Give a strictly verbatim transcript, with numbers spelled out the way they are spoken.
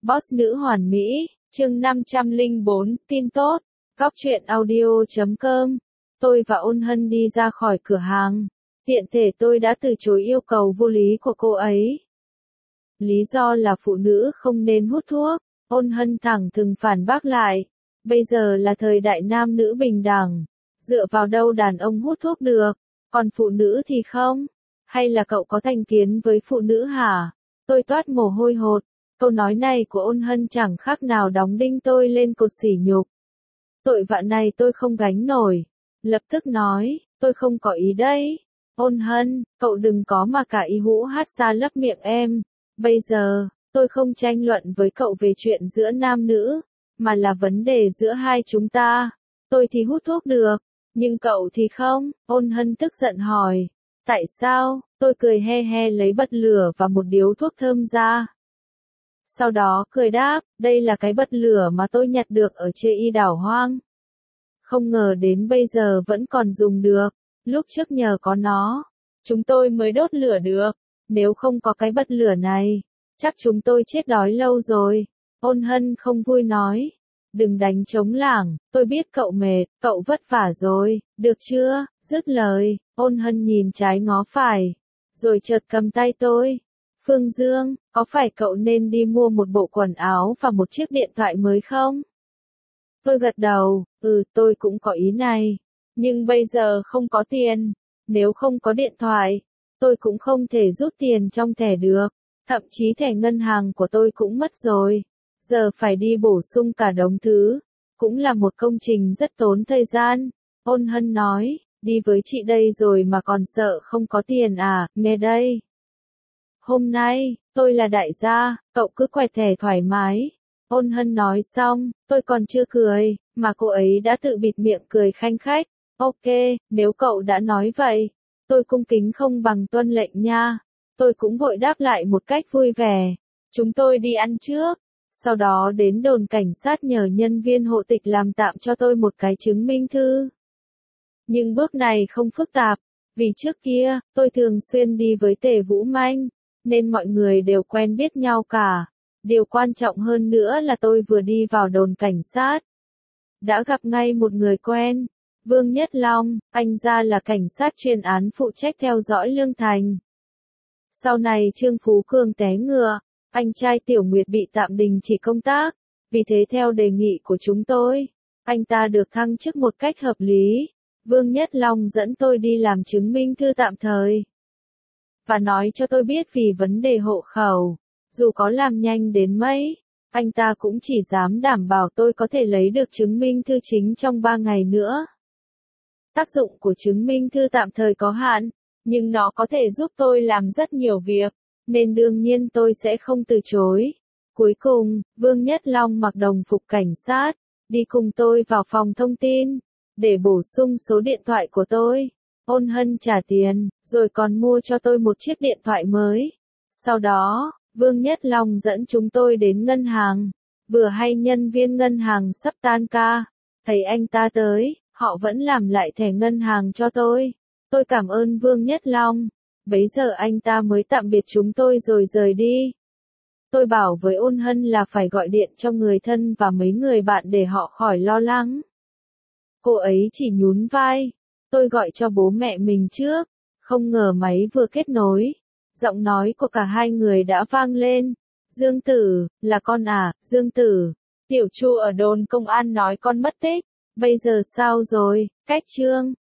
Boss nữ hoàn mỹ, chương năm trăm lẻ bốn, tin tốt. Góc truyện audio chấm com. Tôi và Ôn Hân đi ra khỏi cửa hàng. Tiện thể tôi đã từ chối yêu cầu vô lý của cô ấy. Lý do là phụ nữ không nên hút thuốc. Ôn Hân thẳng thừng phản bác lại. Bây giờ là thời đại nam nữ bình đẳng. Dựa vào đâu đàn ông hút thuốc được, còn phụ nữ thì không? Hay là cậu có thành kiến với phụ nữ hả? Tôi toát mồ hôi hột. Câu nói này của Ôn Hân chẳng khác nào đóng đinh tôi lên cột sỉ nhục. Tội vạ này tôi không gánh nổi. Lập tức nói, tôi không có ý đấy. Ôn Hân, cậu đừng có mà cả ý hũ hát ra lấp miệng em. Bây giờ, tôi không tranh luận với cậu về chuyện giữa nam nữ, mà là vấn đề giữa hai chúng ta. Tôi thì hút thuốc được, nhưng cậu thì không. Ôn Hân tức giận hỏi. Tại sao? Tôi cười he he lấy bật lửa và một điếu thuốc thơm ra. Sau đó cười đáp, đây là cái bật lửa mà tôi nhặt được ở Chê Y đảo hoang. Không ngờ đến bây giờ vẫn còn dùng được. Lúc trước nhờ có nó, chúng tôi mới đốt lửa được. Nếu không có cái bật lửa này, chắc chúng tôi chết đói lâu rồi. Ôn Hân không vui nói. Đừng đánh trống lảng, tôi biết cậu mệt, cậu vất vả rồi, được chưa? Dứt lời, Ôn Hân nhìn trái ngó phải, rồi chợt cầm tay tôi. Phương Dương, có phải cậu nên đi mua một bộ quần áo và một chiếc điện thoại mới không? Tôi gật đầu, ừ tôi cũng có ý này. Nhưng bây giờ không có tiền. Nếu không có điện thoại, tôi cũng không thể rút tiền trong thẻ được. Thậm chí thẻ ngân hàng của tôi cũng mất rồi. Giờ phải đi bổ sung cả đống thứ. Cũng là một công trình rất tốn thời gian. Ôn Hân nói, đi với chị đây rồi mà còn sợ không có tiền à, nghe đây. Hôm nay, tôi là đại gia, cậu cứ quẹt thẻ thoải mái. Ôn Hân nói xong, tôi còn chưa cười, mà cô ấy đã tự bịt miệng cười khanh khách. Ok, nếu cậu đã nói vậy, tôi cung kính không bằng tuân lệnh nha. Tôi cũng vội đáp lại một cách vui vẻ. Chúng tôi đi ăn trước, sau đó đến đồn cảnh sát nhờ nhân viên hộ tịch làm tạm cho tôi một cái chứng minh thư. Nhưng bước này không phức tạp, vì trước kia, tôi thường xuyên đi với Tề Vũ Manh, nên mọi người đều quen biết nhau cả. Điều quan trọng hơn nữa là tôi vừa đi vào đồn cảnh sát, đã gặp ngay một người quen, Vương Nhất Long, anh ra là cảnh sát chuyên án phụ trách theo dõi Lương Thành. Sau này Trương Phú Cường té ngựa, anh trai Tiểu Nguyệt bị tạm đình chỉ công tác, vì thế theo đề nghị của chúng tôi, anh ta được thăng chức một cách hợp lý. Vương Nhất Long dẫn tôi đi làm chứng minh thư tạm thời, và nói cho tôi biết vì vấn đề hộ khẩu, dù có làm nhanh đến mấy, anh ta cũng chỉ dám đảm bảo tôi có thể lấy được chứng minh thư chính trong ba ngày nữa. Tác dụng của chứng minh thư tạm thời có hạn, nhưng nó có thể giúp tôi làm rất nhiều việc, nên đương nhiên tôi sẽ không từ chối. Cuối cùng, Vương Nhất Long mặc đồng phục cảnh sát, đi cùng tôi vào phòng thông tin, để bổ sung số điện thoại của tôi. Ôn Hân trả tiền, rồi còn mua cho tôi một chiếc điện thoại mới. Sau đó, Vương Nhất Long dẫn chúng tôi đến ngân hàng. Vừa hay nhân viên ngân hàng sắp tan ca, thấy anh ta tới, họ vẫn làm lại thẻ ngân hàng cho tôi. Tôi cảm ơn Vương Nhất Long. Bấy giờ anh ta mới tạm biệt chúng tôi rồi rời đi. Tôi bảo với Ôn Hân là phải gọi điện cho người thân và mấy người bạn để họ khỏi lo lắng. Cô ấy chỉ nhún vai. Tôi gọi cho bố mẹ mình trước. Không ngờ máy vừa kết nối, giọng nói của cả hai người đã vang lên. Dương Tử, là con à, Dương Tử. Tiểu Chu ở đồn công an nói con mất tích. Bây giờ sao rồi, cách Trương?